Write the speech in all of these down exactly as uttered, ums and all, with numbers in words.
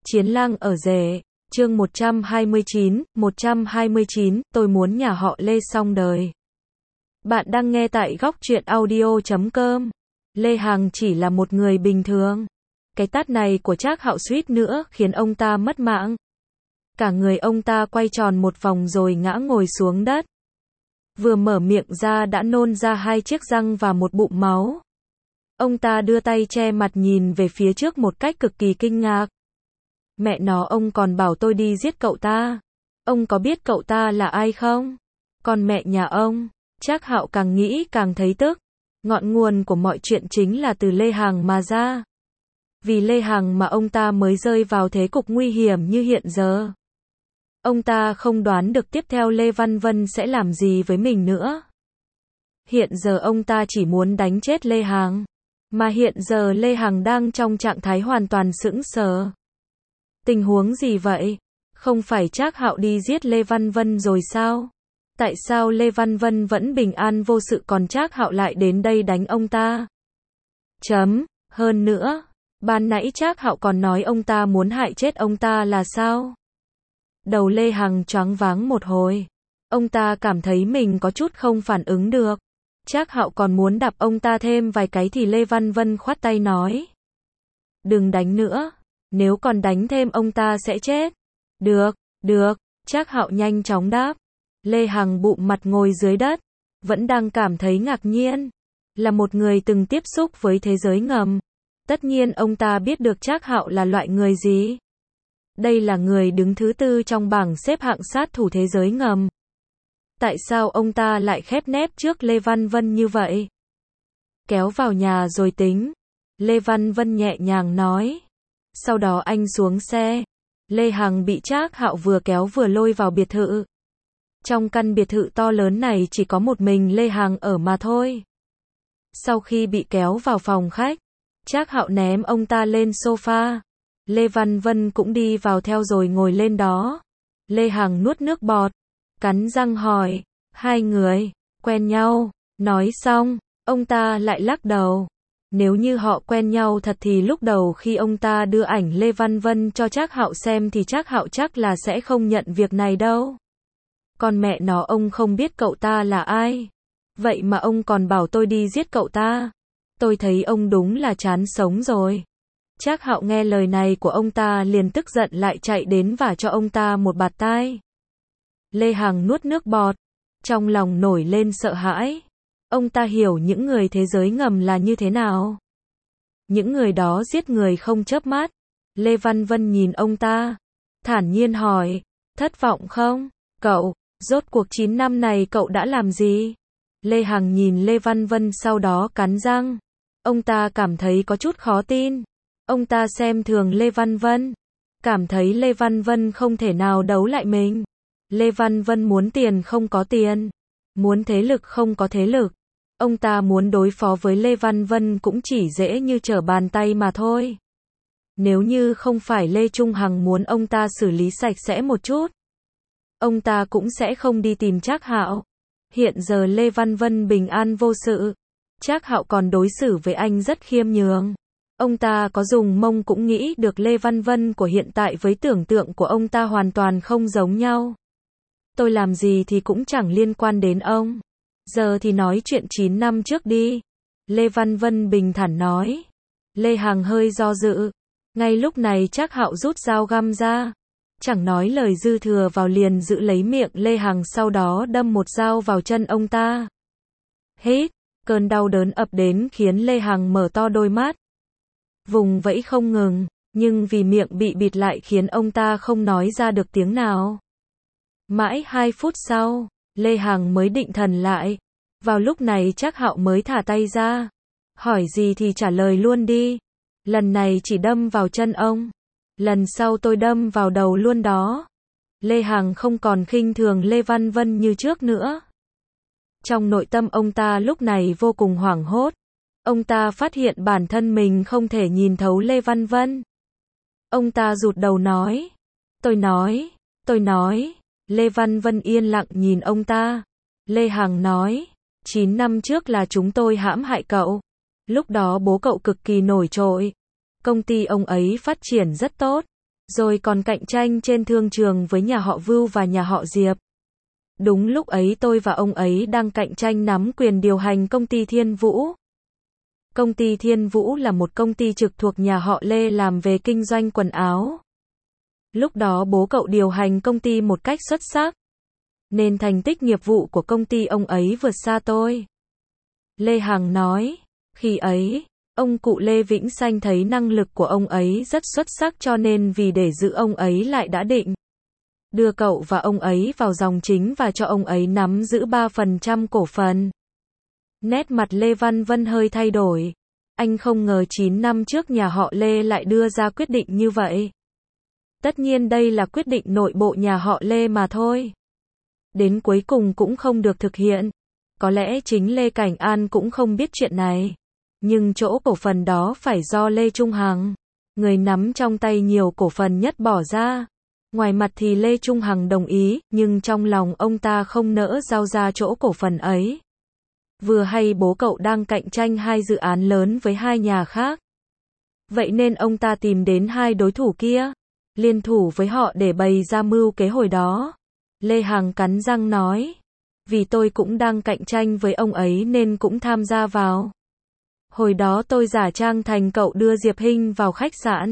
Chiến lang ở rể, chương một trăm hai mươi chín, một trăm hai mươi chín, tôi muốn nhà họ Lê xong đời. Bạn đang nghe tại góc truyện audio chấm com. Lê Hằng chỉ là một người bình thường. Cái tát này của Trác Hạo suýt nữa khiến ông ta mất mạng. Cả người ông ta quay tròn một vòng rồi ngã ngồi xuống đất. Vừa mở miệng ra đã nôn ra hai chiếc răng và một bụng máu. Ông ta đưa tay che mặt nhìn về phía trước một cách cực kỳ kinh ngạc. Mẹ nó, ông còn bảo tôi đi giết cậu ta. Ông có biết cậu ta là ai không? Còn mẹ nhà ông. Trác Hạo càng nghĩ càng thấy tức. Ngọn nguồn của mọi chuyện chính là từ Lê Hằng mà ra. Vì Lê Hằng mà ông ta mới rơi vào thế cục nguy hiểm như hiện giờ. Ông ta không đoán được tiếp theo Lê Văn Vân sẽ làm gì với mình nữa. Hiện giờ ông ta chỉ muốn đánh chết Lê Hằng. Mà hiện giờ Lê Hằng đang trong trạng thái hoàn toàn sững sờ. Tình huống gì vậy? Không phải Trác Hạo đi giết Lê Văn Vân rồi sao? Tại sao Lê Văn Vân vẫn bình an vô sự còn Trác Hạo lại đến đây đánh ông ta? Chấm, hơn nữa, ban nãy Trác Hạo còn nói ông ta muốn hại chết ông ta là sao? Đầu Lê Hằng choáng váng một hồi. Ông ta cảm thấy mình có chút không phản ứng được. Trác Hạo còn muốn đập ông ta thêm vài cái thì Lê Văn Vân khoát tay nói. Đừng đánh nữa. Nếu còn đánh thêm ông ta sẽ chết. Được, được, Trác Hạo nhanh chóng đáp. Lê Hằng bụng mặt ngồi dưới đất. Vẫn đang cảm thấy ngạc nhiên. Là một người từng tiếp xúc với thế giới ngầm. Tất nhiên ông ta biết được Trác Hạo là loại người gì. Đây là người đứng thứ tư trong bảng xếp hạng sát thủ thế giới ngầm. Tại sao ông ta lại khép nép trước Lê Văn Vân như vậy? Kéo vào nhà rồi tính. Lê Văn Vân nhẹ nhàng nói. Sau đó anh xuống xe. Lê Hằng bị Trác Hạo vừa kéo vừa lôi vào biệt thự. Trong căn biệt thự to lớn này chỉ có một mình Lê Hằng ở mà thôi. Sau khi bị kéo vào phòng khách, Trác Hạo ném ông ta lên sofa. Lê Văn Vân cũng đi vào theo rồi ngồi lên đó. Lê Hằng nuốt nước bọt, cắn răng hỏi, hai người, quen nhau, nói xong, ông ta lại lắc đầu. Nếu như họ quen nhau thật thì lúc đầu khi ông ta đưa ảnh Lê Văn Vân cho Trác Hạo xem thì Trác Hạo chắc là sẽ không nhận việc này đâu. Còn mẹ nó, ông không biết cậu ta là ai. Vậy mà ông còn bảo tôi đi giết cậu ta. Tôi thấy ông đúng là chán sống rồi. Trác Hạo nghe lời này của ông ta liền tức giận lại chạy đến vả cho ông ta một bạt tai. Lê Hằng nuốt nước bọt, trong lòng nổi lên sợ hãi. Ông ta hiểu những người thế giới ngầm là như thế nào. Những người đó giết người không chớp mắt. Lê Văn Vân nhìn ông ta, thản nhiên hỏi, thất vọng không? Cậu, rốt cuộc chín năm này cậu đã làm gì? Lê Hằng nhìn Lê Văn Vân sau đó cắn răng. Ông ta cảm thấy có chút khó tin. Ông ta xem thường Lê Văn Vân. Cảm thấy Lê Văn Vân không thể nào đấu lại mình. Lê Văn Vân muốn tiền không có tiền. Muốn thế lực không có thế lực. Ông ta muốn đối phó với Lê Văn Vân cũng chỉ dễ như trở bàn tay mà thôi. Nếu như không phải Lê Trung Hằng muốn ông ta xử lý sạch sẽ một chút, ông ta cũng sẽ không đi tìm Trác Hạo. Hiện giờ Lê Văn Vân bình an vô sự. Trác Hạo còn đối xử với anh rất khiêm nhường. Ông ta có dùng mông cũng nghĩ được Lê Văn Vân của hiện tại với tưởng tượng của ông ta hoàn toàn không giống nhau. Tôi làm gì thì cũng chẳng liên quan đến ông. Giờ thì nói chuyện chín năm trước đi. Lê Văn Vân bình thản nói. Lê Hằng hơi do dự. Ngay lúc này Trác Hạo rút dao găm ra. Chẳng nói lời dư thừa vào liền giữ lấy miệng Lê Hằng, sau đó đâm một dao vào chân ông ta. Hít, cơn đau đớn ập đến khiến Lê Hằng mở to đôi mắt. Vùng vẫy không ngừng, nhưng vì miệng bị bịt lại khiến ông ta không nói ra được tiếng nào. Mãi hai phút sau, Lê Hằng mới định thần lại. Vào lúc này Trác Hạo mới thả tay ra. Hỏi gì thì trả lời luôn đi. Lần này chỉ đâm vào chân ông. Lần sau tôi đâm vào đầu luôn đó. Lê Hằng không còn khinh thường Lê Văn Vân như trước nữa. Trong nội tâm ông ta lúc này vô cùng hoảng hốt. Ông ta phát hiện bản thân mình không thể nhìn thấu Lê Văn Vân. Ông ta rụt đầu nói. Tôi nói, tôi nói. Lê Văn Vân yên lặng nhìn ông ta. Lê Hằng nói. chín năm trước là chúng tôi hãm hại cậu. Lúc đó bố cậu cực kỳ nổi trội. Công ty ông ấy phát triển rất tốt. Rồi còn cạnh tranh trên thương trường với nhà họ Vưu và nhà họ Diệp. Đúng lúc ấy tôi và ông ấy đang cạnh tranh nắm quyền điều hành công ty Thiên Vũ. Công ty Thiên Vũ là một công ty trực thuộc nhà họ Lê làm về kinh doanh quần áo. Lúc đó bố cậu điều hành công ty một cách xuất sắc, nên thành tích nghiệp vụ của công ty ông ấy vượt xa tôi. Lê Hằng nói, khi ấy, ông cụ Lê Vĩnh Sanh thấy năng lực của ông ấy rất xuất sắc cho nên vì để giữ ông ấy lại đã định đưa cậu và ông ấy vào dòng chính và cho ông ấy nắm giữ ba phần trăm cổ phần. Nét mặt Lê Văn Vân hơi thay đổi. Anh không ngờ chín năm trước nhà họ Lê lại đưa ra quyết định như vậy. Tất nhiên đây là quyết định nội bộ nhà họ Lê mà thôi. Đến cuối cùng cũng không được thực hiện. Có lẽ chính Lê Cảnh An cũng không biết chuyện này. Nhưng chỗ cổ phần đó phải do Lê Trung Hằng, người nắm trong tay nhiều cổ phần nhất bỏ ra. Ngoài mặt thì Lê Trung Hằng đồng ý, nhưng trong lòng ông ta không nỡ giao ra chỗ cổ phần ấy. Vừa hay bố cậu đang cạnh tranh hai dự án lớn với hai nhà khác. Vậy nên ông ta tìm đến hai đối thủ kia, liên thủ với họ để bày ra mưu kế hồi đó. Lê Hằng cắn răng nói, vì tôi cũng đang cạnh tranh với ông ấy nên cũng tham gia vào. Hồi đó tôi giả trang thành cậu đưa Diệp Hinh vào khách sạn.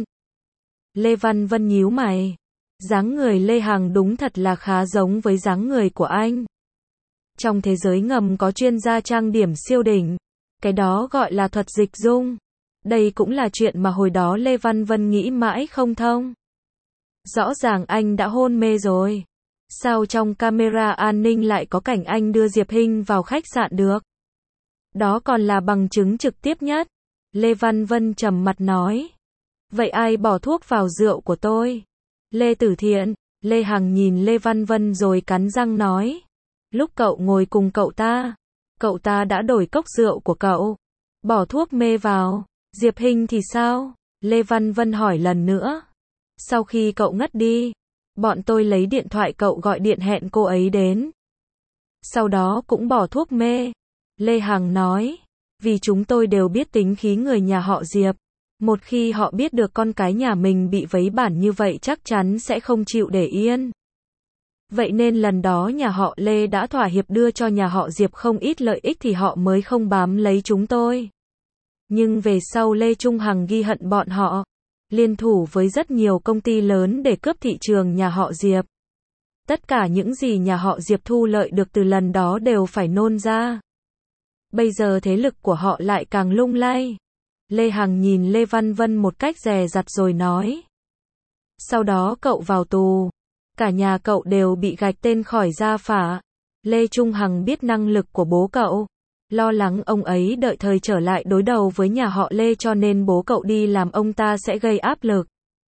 Lê Văn Vân nhíu mày. Dáng người Lê Hằng đúng thật là khá giống với dáng người của anh. Trong thế giới ngầm có chuyên gia trang điểm siêu đỉnh. Cái đó gọi là thuật dịch dung. Đây cũng là chuyện mà hồi đó Lê Văn Vân nghĩ mãi không thông. Rõ ràng anh đã hôn mê rồi. Sao trong camera an ninh lại có cảnh anh đưa Diệp Hinh vào khách sạn được? Đó còn là bằng chứng trực tiếp nhất. Lê Văn Vân trầm mặt nói. Vậy ai bỏ thuốc vào rượu của tôi? Lê Tử Thiện. Lê Hằng nhìn Lê Văn Vân rồi cắn răng nói. Lúc cậu ngồi cùng cậu ta, cậu ta đã đổi cốc rượu của cậu, bỏ thuốc mê vào. Diệp Hinh thì sao? Lê Văn Vân hỏi lần nữa. Sau khi cậu ngất đi, bọn tôi lấy điện thoại cậu gọi điện hẹn cô ấy đến. Sau đó cũng bỏ thuốc mê. Lê Hằng nói. Vì chúng tôi đều biết tính khí người nhà họ Diệp. Một khi họ biết được con cái nhà mình bị vấy bản như vậy chắc chắn sẽ không chịu để yên. Vậy nên lần đó nhà họ Lê đã thỏa hiệp đưa cho nhà họ Diệp không ít lợi ích thì họ mới không bám lấy chúng tôi. Nhưng về sau Lê Trung Hằng ghi hận bọn họ, liên thủ với rất nhiều công ty lớn để cướp thị trường nhà họ Diệp. Tất cả những gì nhà họ Diệp thu lợi được từ lần đó đều phải nôn ra. Bây giờ thế lực của họ lại càng lung lay. Lê Hằng nhìn Lê Văn Vân một cách dè dặt rồi nói. Sau đó cậu vào tù. Cả nhà cậu đều bị gạch tên khỏi gia phả. Lê Trung Hằng biết năng lực của bố cậu. Lo lắng ông ấy đợi thời trở lại đối đầu với nhà họ Lê cho nên bố cậu đi làm ông ta sẽ gây áp lực.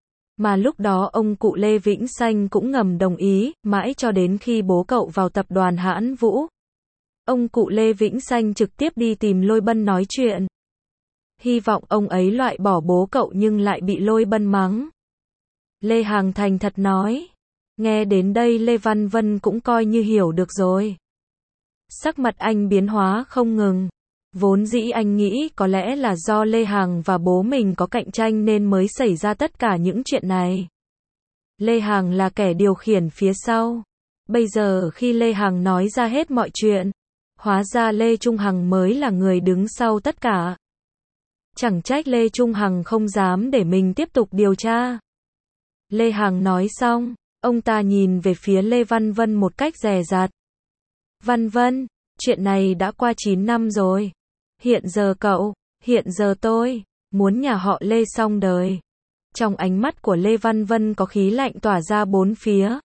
Mà lúc đó ông cụ Lê Vĩnh Sanh cũng ngầm đồng ý, mãi cho đến khi bố cậu vào tập đoàn Hãn Vũ. Ông cụ Lê Vĩnh Sanh trực tiếp đi tìm Lôi Bân nói chuyện. Hy vọng ông ấy loại bỏ bố cậu nhưng lại bị Lôi Bân mắng. Lê Hằng thành thật nói. Nghe đến đây Lê Văn Vân cũng coi như hiểu được rồi. Sắc mặt anh biến hóa không ngừng. Vốn dĩ anh nghĩ có lẽ là do Lê Hằng và bố mình có cạnh tranh nên mới xảy ra tất cả những chuyện này. Lê Hằng là kẻ điều khiển phía sau. Bây giờ khi Lê Hằng nói ra hết mọi chuyện, hóa ra Lê Trung Hằng mới là người đứng sau tất cả. Chẳng trách Lê Trung Hằng không dám để mình tiếp tục điều tra. Lê Hằng nói xong, ông ta nhìn về phía Lê Văn Vân một cách dè dặt. Văn Vân, chuyện này đã qua chín năm rồi. Hiện giờ cậu, hiện giờ tôi, muốn nhà họ Lê xong đời. Trong ánh mắt của Lê Văn Vân có khí lạnh tỏa ra bốn phía.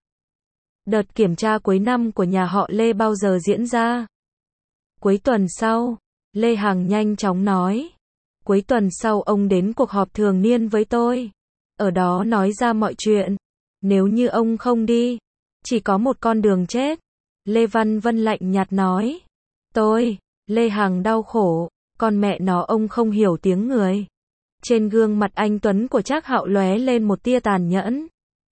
Đợt kiểm tra cuối năm của nhà họ Lê bao giờ diễn ra? Cuối tuần sau, Lê Hằng nhanh chóng nói. Cuối tuần sau ông đến cuộc họp thường niên với tôi. Ở đó nói ra mọi chuyện. Nếu như ông không đi, chỉ có một con đường chết. Lê Văn Vân lạnh nhạt nói. Tôi, Lê Hằng đau khổ, con mẹ nó ông không hiểu tiếng người. Trên gương mặt anh Tuấn của Trác Hạo lóe lên một tia tàn nhẫn.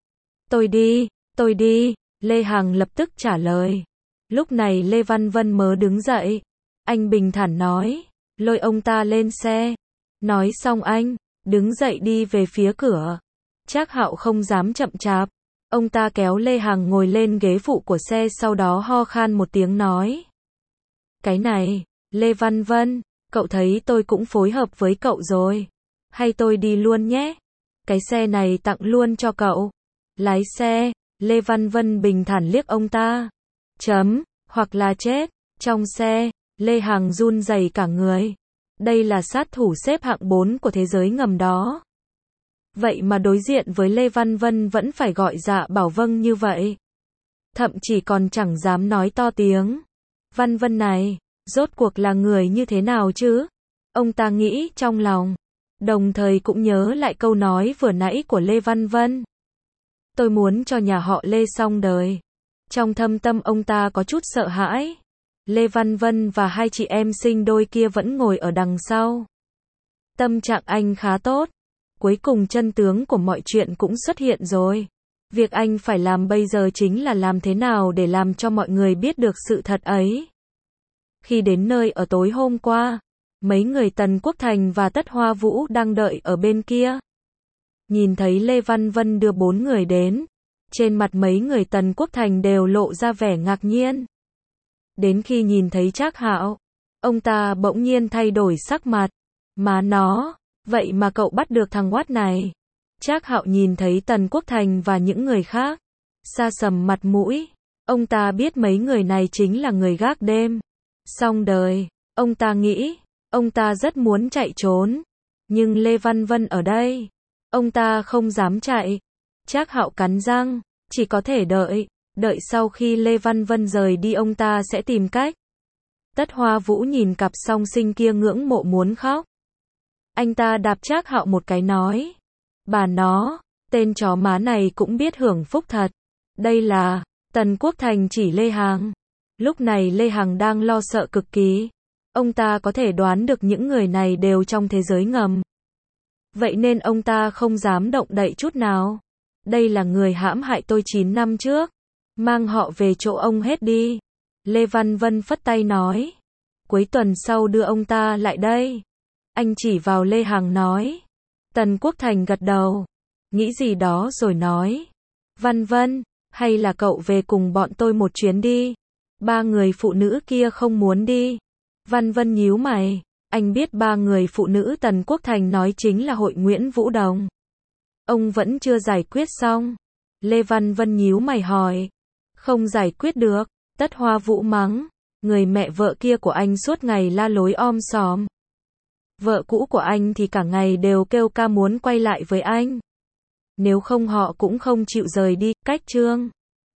Tôi đi, tôi đi, Lê Hằng lập tức trả lời. Lúc này Lê Văn Vân mới đứng dậy. Anh bình thản nói, lôi ông ta lên xe. Nói xong anh, đứng dậy đi về phía cửa. Trác Hạo không dám chậm chạp. Ông ta kéo Lê Hằng ngồi lên ghế phụ của xe, sau đó ho khan một tiếng nói. Cái này, Lê Văn Vân, cậu thấy tôi cũng phối hợp với cậu rồi. Hay tôi đi luôn nhé? Cái xe này tặng luôn cho cậu. Lái xe, Lê Văn Vân bình thản liếc ông ta. Chấm, hoặc là chết. Trong xe, Lê Hằng run rẩy cả người. Đây là sát thủ xếp hạng bốn của thế giới ngầm đó. Vậy mà đối diện với Lê Văn Vân vẫn phải gọi dạ bảo vâng như vậy. Thậm chí còn chẳng dám nói to tiếng. Văn Vân này, rốt cuộc là người như thế nào chứ? Ông ta nghĩ trong lòng. Đồng thời cũng nhớ lại câu nói vừa nãy của Lê Văn Vân. Tôi muốn cho nhà họ Lê xong đời. Trong thâm tâm ông ta có chút sợ hãi. Lê Văn Vân và hai chị em sinh đôi kia vẫn ngồi ở đằng sau. Tâm trạng anh khá tốt. Cuối cùng chân tướng của mọi chuyện cũng xuất hiện rồi. Việc anh phải làm bây giờ chính là làm thế nào để làm cho mọi người biết được sự thật ấy. Khi đến nơi ở tối hôm qua, mấy người Tần Quốc Thành và Tất Hoa Vũ đang đợi ở bên kia. Nhìn thấy Lê Văn Vân đưa bốn người đến, trên mặt mấy người Tần Quốc Thành đều lộ ra vẻ ngạc nhiên. Đến khi nhìn thấy Trác Hạo, ông ta bỗng nhiên thay đổi sắc mặt. Má nó, vậy mà cậu bắt được thằng oát này. Trác Hạo nhìn thấy Tần Quốc Thành và những người khác, sa sầm mặt mũi. Ông ta biết mấy người này chính là người gác đêm. Xong đời, ông ta nghĩ, ông ta rất muốn chạy trốn. Nhưng Lê Văn Vân ở đây, ông ta không dám chạy. Trác Hạo cắn răng, chỉ có thể đợi. Đợi sau khi Lê Văn Vân rời đi ông ta sẽ tìm cách. Tất Hoa Vũ nhìn cặp song sinh kia ngưỡng mộ muốn khóc. Anh ta đạp Trác Hạo một cái nói. Bà nó, tên chó má này cũng biết hưởng phúc thật. Đây là, Tần Quốc Thành chỉ Lê Hằng. Lúc này Lê Hằng đang lo sợ cực kỳ. Ông ta có thể đoán được những người này đều trong thế giới ngầm. Vậy nên ông ta không dám động đậy chút nào. Đây là người hãm hại tôi chín năm trước. Mang họ về chỗ ông hết đi. Lê Văn Vân phất tay nói. Cuối tuần sau đưa ông ta lại đây. Anh chỉ vào Lê Hằng nói. Tần Quốc Thành gật đầu. Nghĩ gì đó rồi nói. Văn Vân, hay là cậu về cùng bọn tôi một chuyến đi. Ba người phụ nữ kia không muốn đi. Văn Vân nhíu mày. Anh biết ba người phụ nữ Tần Quốc Thành nói chính là hội Nguyễn Vũ Đồng. Ông vẫn chưa giải quyết xong. Lê Văn Vân nhíu mày hỏi. Không giải quyết được. Tất Hoa Vũ mắng. Người mẹ vợ kia của anh suốt ngày la lối om sòm. Vợ cũ của anh thì cả ngày đều kêu ca muốn quay lại với anh. Nếu không họ cũng không chịu rời đi. Cách chương